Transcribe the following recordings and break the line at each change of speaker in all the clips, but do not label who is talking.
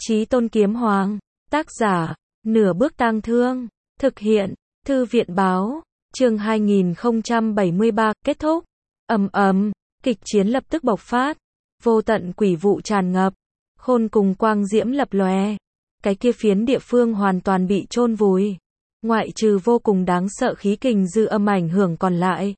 Chí Tôn Kiếm Hoàng. Tác giả, Nửa Bước Tang Thương. Thực hiện, Thư viện Báo. Chương 2073, kết thúc. Kịch chiến lập tức bộc phát. Vô tận quỷ vụ tràn ngập. Khôn cùng quang diễm lập lòe. Cái kia phiến địa phương hoàn toàn bị chôn vùi. Ngoại trừ vô cùng đáng sợ khí kình dư âm ảnh hưởng còn lại.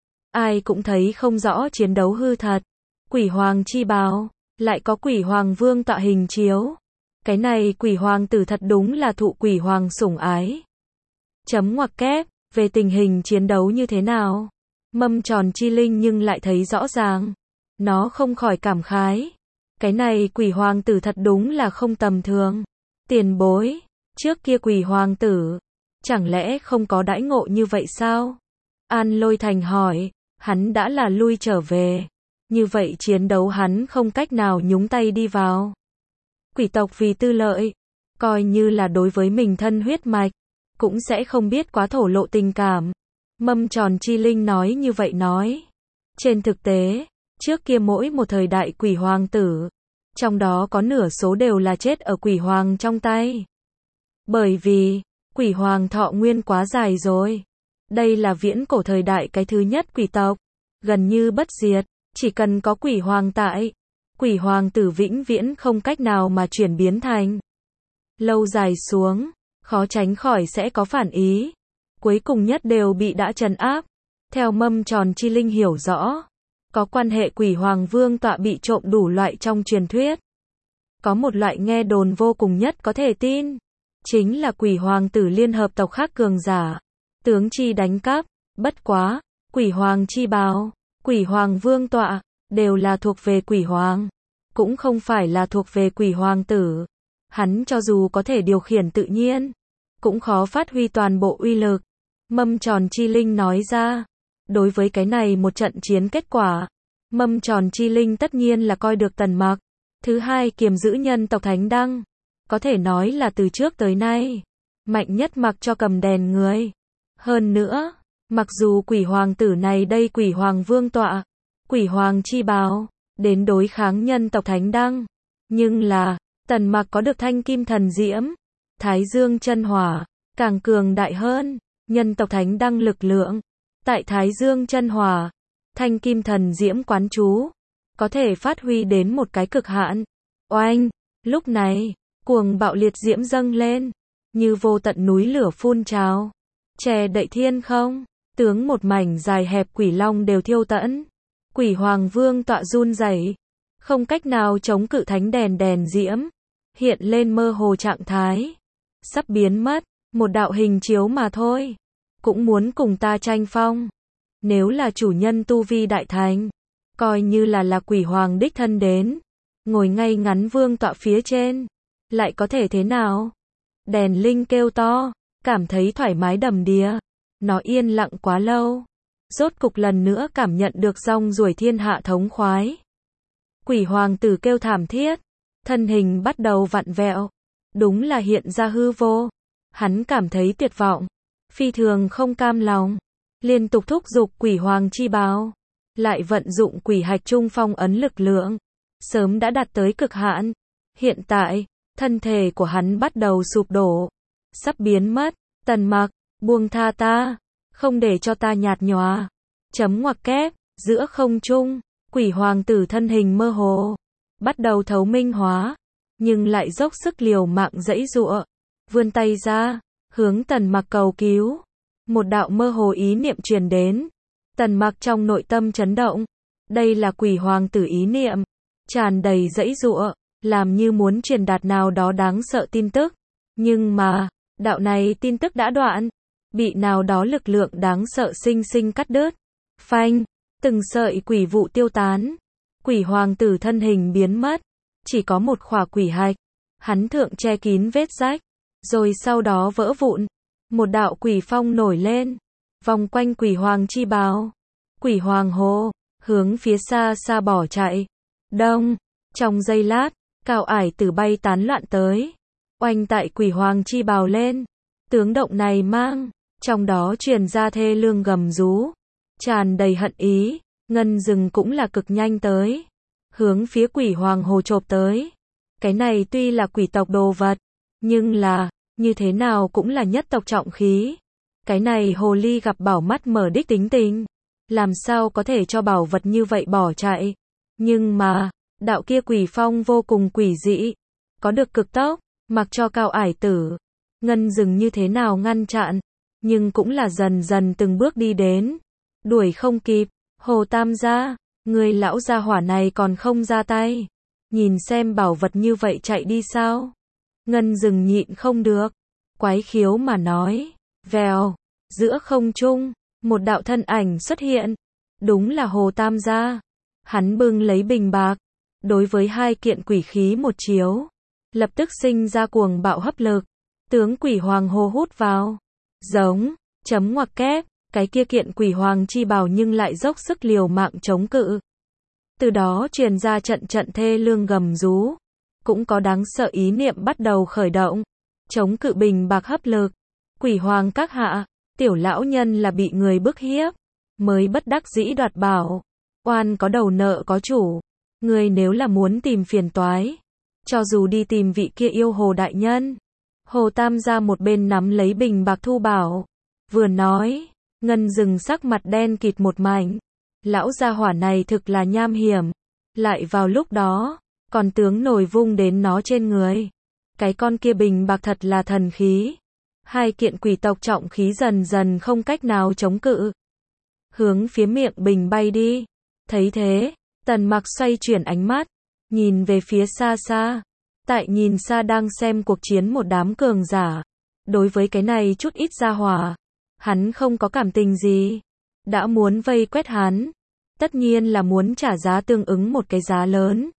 Ai cũng thấy không rõ chiến đấu hư thật. Quỷ hoàng chi bào, lại có quỷ hoàng vương tọa hình chiếu. Cái này quỷ hoàng tử thật đúng là thụ quỷ hoàng sủng ái. Chấm ngoặc kép, về tình hình chiến đấu như thế nào? Mâm Tròn Chi Linh nhưng lại thấy rõ ràng. Nó không khỏi cảm khái. Cái này quỷ hoàng tử thật đúng là không tầm thường. Tiền bối, trước kia quỷ hoàng tử, chẳng lẽ không có đãi ngộ như vậy sao? An Lôi Thành hỏi, hắn đã là lui trở về. Như vậy chiến đấu hắn không cách nào nhúng tay đi vào. Quỷ tộc vì tư lợi, coi như là đối với mình thân huyết mạch, cũng sẽ không biết quá thổ lộ tình cảm. Mâm Tròn Chi Linh nói như vậy nói. Trên thực tế, trước kia mỗi một thời đại quỷ hoàng tử, trong đó có nửa số đều là chết ở quỷ hoàng trong tay. Bởi vì, quỷ hoàng thọ nguyên quá dài rồi. Đây là viễn cổ thời đại cái thứ nhất quỷ tộc, gần như bất diệt, chỉ cần có quỷ hoàng tại, quỷ hoàng tử vĩnh viễn không cách nào mà chuyển biến thành. Lâu dài xuống, khó tránh khỏi sẽ có phản ý. Cuối cùng nhất đều bị đã trấn áp. Theo Mâm Tròn Chi Linh hiểu rõ, có quan hệ quỷ hoàng vương tọa bị trộm đủ loại trong truyền thuyết. Có một loại nghe đồn vô cùng nhất có thể tin, chính là quỷ hoàng tử liên hợp tộc khác cường giả, tướng chi đánh cắp. Bất quá, quỷ hoàng chi bào, quỷ hoàng vương tọa, đều là thuộc về quỷ hoàng, cũng không phải là thuộc về quỷ hoàng tử. Hắn cho dù có thể điều khiển tự nhiên, cũng khó phát huy toàn bộ uy lực. Mâm Tròn Chi Linh nói ra. Đối với cái này một trận chiến kết quả, Mâm Tròn Chi Linh tất nhiên là coi được Tần Mặc. Thứ hai kiềm giữ nhân tộc Thánh Đăng, có thể nói là từ trước tới nay, mạnh nhất mặc cho cầm đèn người. Hơn nữa, mặc dù quỷ hoàng tử này đây quỷ hoàng vương tọa, quỷ hoàng chi bào, đến đối kháng nhân tộc Thánh Đăng, nhưng là, Tần Mặc có được thanh kim thần diễm, Thái Dương chân hỏa, càng cường đại hơn, nhân tộc Thánh Đăng lực lượng. Tại Thái Dương chân hỏa, thanh kim thần diễm quán chú, có thể phát huy đến một cái cực hạn. Oanh, lúc này, cuồng bạo liệt diễm dâng lên, như vô tận núi lửa phun trào, che đậy thiên không, tướng một mảnh dài hẹp quỷ long đều thiêu tận. Quỷ hoàng vương tọa run rẩy, không cách nào chống cự thánh đèn diễm, hiện lên mơ hồ trạng thái, sắp biến mất, một đạo hình chiếu mà thôi, cũng muốn cùng ta tranh phong. Nếu là chủ nhân tu vi đại thành, coi như là quỷ hoàng đích thân đến, ngồi ngay ngắn vương tọa phía trên, lại có thể thế nào? Đèn linh kêu to, cảm thấy thoải mái đầm đìa. Nó yên lặng quá lâu, rốt cục lần nữa cảm nhận được rong ruổi thiên hạ thống khoái. Quỷ hoàng tử kêu thảm thiết, thân hình bắt đầu vặn vẹo, đúng là hiện ra hư vô. Hắn cảm thấy tuyệt vọng, phi thường không cam lòng, liên tục thúc giục quỷ hoàng chi bào, lại vận dụng quỷ hạch trung phong ấn lực lượng, sớm đã đạt tới cực hạn. Hiện tại, thân thể của hắn bắt đầu sụp đổ, sắp biến mất. Tần Mặc, buông tha ta, không để cho ta nhạt nhòa. Chấm ngoặc kép, giữa không trung, quỷ hoàng tử thân hình mơ hồ, bắt đầu thấu minh hóa, nhưng lại dốc sức liều mạng giãy giụa, vươn tay ra, hướng Tần Mặc cầu cứu. Một đạo mơ hồ ý niệm truyền đến, Tần Mặc trong nội tâm chấn động. Đây là quỷ hoàng tử ý niệm, tràn đầy giãy giụa, làm như muốn truyền đạt nào đó đáng sợ tin tức. Nhưng mà, đạo này tin tức đã đoạn, bị nào đó lực lượng đáng sợ sinh sinh cắt đứt. Phanh, từng sợi quỷ vụ tiêu tán, quỷ hoàng tử thân hình biến mất, chỉ có một khỏa quỷ hạch, hắn thượng che kín vết rách, rồi sau đó vỡ vụn. Một đạo quỷ phong nổi lên, vòng quanh quỷ hoàng chi bào. Quỷ hoàng hồ, hướng phía xa xa bỏ chạy. Đông, trong giây lát, cao ải tử bay tán loạn tới, oanh tại quỷ hoàng chi bào lên. Tướng động này mang, trong đó truyền ra thê lương gầm rú, tràn đầy hận ý. Ngân rừng cũng là cực nhanh tới, hướng phía quỷ hoàng hồ chộp tới. Cái này tuy là quỷ tộc đồ vật, nhưng là, như thế nào cũng là nhất tộc trọng khí. Cái này hồ ly gặp bảo mắt mở đích tính tình, làm sao có thể cho bảo vật như vậy bỏ chạy. Nhưng mà, đạo kia quỷ phong vô cùng quỷ dị, có được cực tốc, mặc cho Cao Ải Tử, Ngân Dừng như thế nào ngăn chặn, nhưng cũng là dần dần từng bước đi đến, đuổi không kịp. Hồ Tam gia, người lão gia hỏa này còn không ra tay, nhìn xem bảo vật như vậy chạy đi sao? Ngân Dừng nhịn không được, quái khiếu mà nói. Vèo, giữa không trung, một đạo thân ảnh xuất hiện, đúng là Hồ Tam gia. Hắn bưng lấy bình bạc, đối với hai kiện quỷ khí một chiếu, lập tức sinh ra cuồng bạo hấp lực, tướng quỷ hoàng hô hút vào. Giống, chấm ngoặc kép, cái kia kiện quỷ hoàng chi bào nhưng lại dốc sức liều mạng chống cự. Từ đó truyền ra trận trận thê lương gầm rú, cũng có đáng sợ ý niệm bắt đầu khởi động, chống cự bình bạc hấp lực. Quỷ hoàng các hạ, tiểu lão nhân là bị người bức hiếp, mới bất đắc dĩ đoạt bảo. Oan có đầu nợ có chủ, người nếu là muốn tìm phiền toái, cho dù đi tìm vị kia yêu hồ đại nhân. Hồ Tam gia một bên nắm lấy bình bạc thu bảo, vừa nói. Ngân Dừng sắc mặt đen kịt một mảnh. Lão gia hỏa này thực là nham hiểm. Lại vào lúc đó, còn tướng nổi vung đến nó trên người. Cái con kia bình bạc thật là thần khí. Hai kiện quỷ tộc trọng khí dần dần không cách nào chống cự, hướng phía miệng bình bay đi. Thấy thế, Tần Mặc xoay chuyển ánh mắt, nhìn về phía xa xa. Tại nhìn xa đang xem cuộc chiến một đám cường giả. Đối với cái này chút ít gia hỏa, hắn không có cảm tình gì. Đã muốn vây quét hắn, tất nhiên là muốn trả giá tương ứng một cái giá lớn.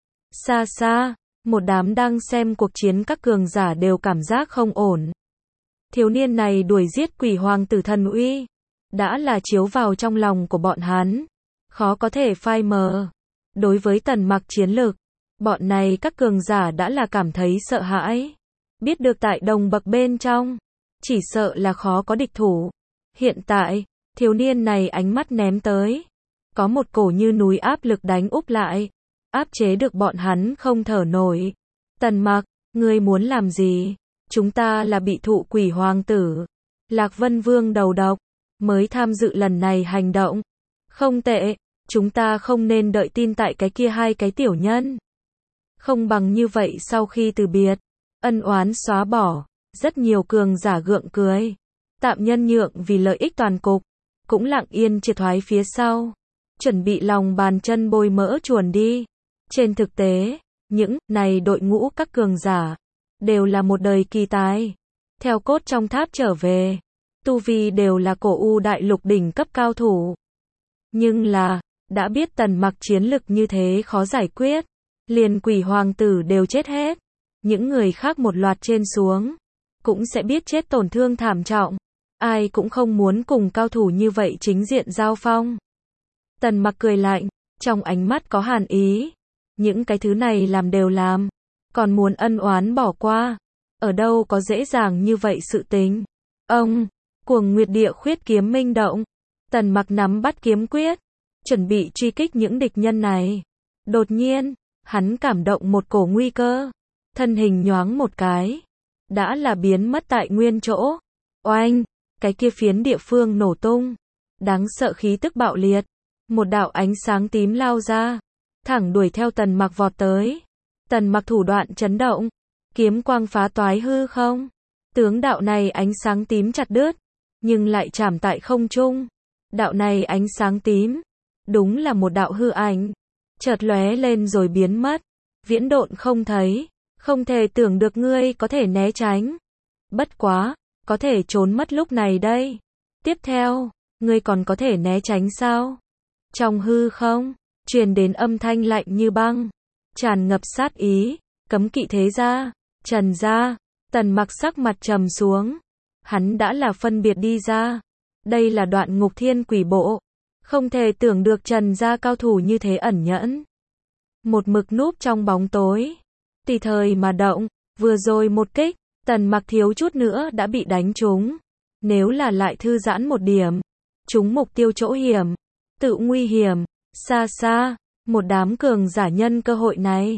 Xa xa, một đám đang xem cuộc chiến các cường giả đều cảm giác không ổn. Thiếu niên này đuổi giết quỷ hoàng tử thần uy, đã là chiếu vào trong lòng của bọn hắn, khó có thể phai mờ. Đối với Tần Mặc chiến lực, bọn này các cường giả đã là cảm thấy sợ hãi. Biết được tại đồng bậc bên trong, chỉ sợ là khó có địch thủ. Hiện tại, thiếu niên này ánh mắt ném tới, có một cổ như núi áp lực đánh úp lại, áp chế được bọn hắn không thở nổi. Tần Mặc, ngươi muốn làm gì? Chúng ta là bị thụ quỷ hoàng tử, Lạc Vân Vương đầu độc, mới tham dự lần này hành động. Không tệ, chúng ta không nên đợi tin tại cái kia hai cái tiểu nhân. Không bằng như vậy sau khi từ biệt, ân oán xóa bỏ, rất nhiều cường giả gượng cười. Tạm nhân nhượng vì lợi ích toàn cục, cũng lặng yên triệt thoái phía sau, chuẩn bị lòng bàn chân bôi mỡ chuồn đi. Trên thực tế, những này đội ngũ các cường giả đều là một đời kỳ tài, theo cốt trong tháp trở về, tu vi đều là cổ u đại lục đỉnh cấp cao thủ. Nhưng là, đã biết Tần Mặc chiến lực như thế khó giải quyết, liền quỷ hoàng tử đều chết hết, những người khác một loạt trên xuống, cũng sẽ biết chết tổn thương thảm trọng. Ai cũng không muốn cùng cao thủ như vậy chính diện giao phong. Tần Mặc cười lạnh, trong ánh mắt có hàn ý. Những cái thứ này làm đều làm, còn muốn ân oán bỏ qua, ở đâu có dễ dàng như vậy sự tình. Ông, Cuồng Nguyệt Địa Khuyết kiếm minh động, Tần Mặc nắm bắt kiếm quyết, chuẩn bị truy kích những địch nhân này. Đột nhiên, hắn cảm động một cổ nguy cơ, thân hình nhoáng một cái, đã là biến mất tại nguyên chỗ. Oanh, cái kia phiến địa phương nổ tung, đáng sợ khí tức bạo liệt, một đạo ánh sáng tím lao ra, thẳng đuổi theo Tần Mặc vọt tới. Tần Mặc thủ đoạn chấn động, kiếm quang phá toái hư không, tướng đạo này ánh sáng tím chặt đứt, nhưng lại chạm tại không trung. Đạo này ánh sáng tím, đúng là một đạo hư ảnh, chợt lóe lên rồi biến mất, viễn độn không thấy, không thể tưởng được ngươi có thể né tránh. Bất quá, có thể trốn mất lúc này đây. Tiếp theo, ngươi còn có thể né tránh sao? Trong hư không, truyền đến âm thanh lạnh như băng, tràn ngập sát ý, cấm kỵ thế gia, Trần gia. Tần Mặc sắc mặt trầm xuống, hắn đã là phân biệt đi ra, đây là Đoạn Ngục Thiên Quỷ Bộ, không thể tưởng được Trần gia cao thủ như thế ẩn nhẫn, một mực núp trong bóng tối, tùy thời mà động. Vừa rồi một kích, Tần Mặc thiếu chút nữa đã bị đánh trúng, nếu là lại thư giãn một điểm, trúng mục tiêu chỗ hiểm, tự nguy hiểm. Xa xa, một đám cường giả nhân cơ hội này,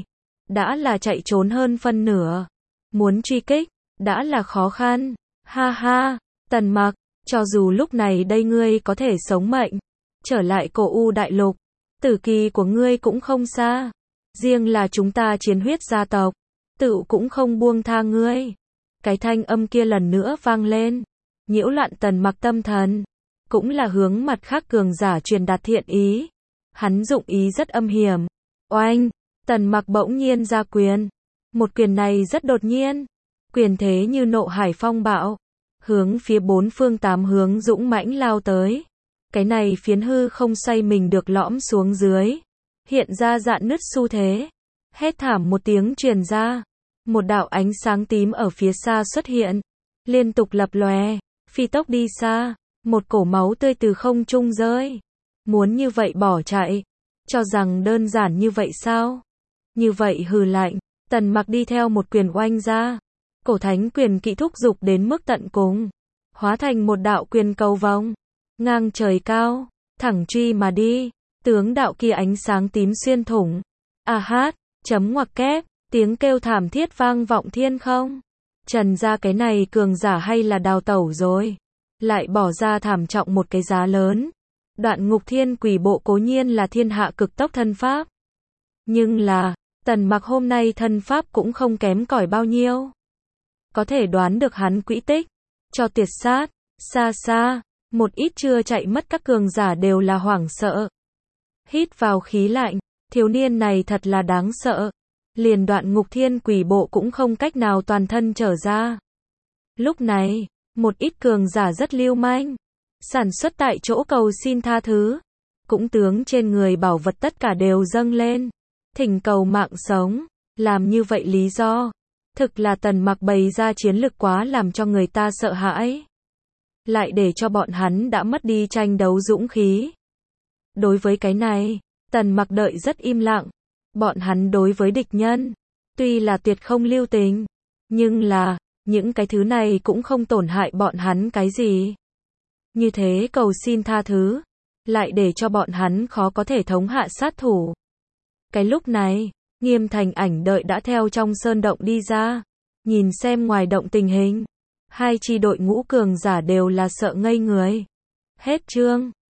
đã là chạy trốn hơn phân nửa. Muốn truy kích, đã là khó khăn. Ha ha, Tần Mặc, cho dù lúc này đây ngươi có thể sống mệnh, trở lại cổ U đại lục, tử kỳ của ngươi cũng không xa. Riêng là chúng ta chiến huyết gia tộc, tự cũng không buông tha ngươi. Cái thanh âm kia lần nữa vang lên, nhiễu loạn Tần Mặc tâm thần, cũng là hướng mặt khác cường giả truyền đạt thiện ý. Hắn dụng ý rất âm hiểm. Oanh, Tần Mặc bỗng nhiên ra quyền. Một quyền này rất đột nhiên, quyền thế như nộ hải phong bạo, hướng phía bốn phương tám hướng dũng mãnh lao tới. Cái này phiến hư không xoay mình được lõm xuống dưới, hiện ra rạn nứt xu thế. Hét thảm một tiếng truyền ra, một đạo ánh sáng tím ở phía xa xuất hiện, liên tục lập lòe, phi tốc đi xa, một cổ máu tươi từ không trung rơi. Muốn như vậy bỏ chạy, cho rằng đơn giản như vậy sao? Như vậy hừ lạnh, Tần Mặc đi theo một quyền oanh ra, cổ thánh quyền kỹ thúc dục đến mức tận cùng, hóa thành một đạo quyền cầu vòng, ngang trời cao, thẳng truy mà đi. Tướng đạo kia ánh sáng tím xuyên thủng. A hát, chấm ngoặc kép, tiếng kêu thảm thiết vang vọng thiên không. Trần gia cái này cường giả hay là đào tẩu rồi, lại bỏ ra thảm trọng một cái giá lớn. Đoạn Ngục Thiên Quỷ Bộ cố nhiên là thiên hạ cực tốc thân pháp, nhưng là Tần Mặc hôm nay thân pháp cũng không kém cỏi bao nhiêu. Có thể đoán được hắn quỹ tích, cho tuyệt sát. Xa xa, một ít chưa chạy mất các cường giả đều là hoảng sợ. Hít vào khí lạnh, thiếu niên này thật là đáng sợ. Liền Đoạn Ngục Thiên Quỷ Bộ cũng không cách nào toàn thân trở ra. Lúc này, một ít cường giả rất lưu manh, sản xuất tại chỗ cầu xin tha thứ, cũng tướng trên người bảo vật tất cả đều dâng lên, thỉnh cầu mạng sống. Làm như vậy lý do, thực là Tần Mặc bày ra chiến lực quá làm cho người ta sợ hãi, lại để cho bọn hắn đã mất đi tranh đấu dũng khí. Đối với cái này, Tần Mặc đợi rất im lặng. Bọn hắn đối với địch nhân, tuy là tuyệt không lưu tình, nhưng là, những cái thứ này cũng không tổn hại bọn hắn cái gì. Như thế cầu xin tha thứ, lại để cho bọn hắn khó có thể thống hạ sát thủ. Cái lúc này, Nghiêm Thành Ảnh đợi đã theo trong sơn động đi ra, nhìn xem ngoài động tình hình. Hai chi đội ngũ cường giả đều là sợ ngây người. Hết chương.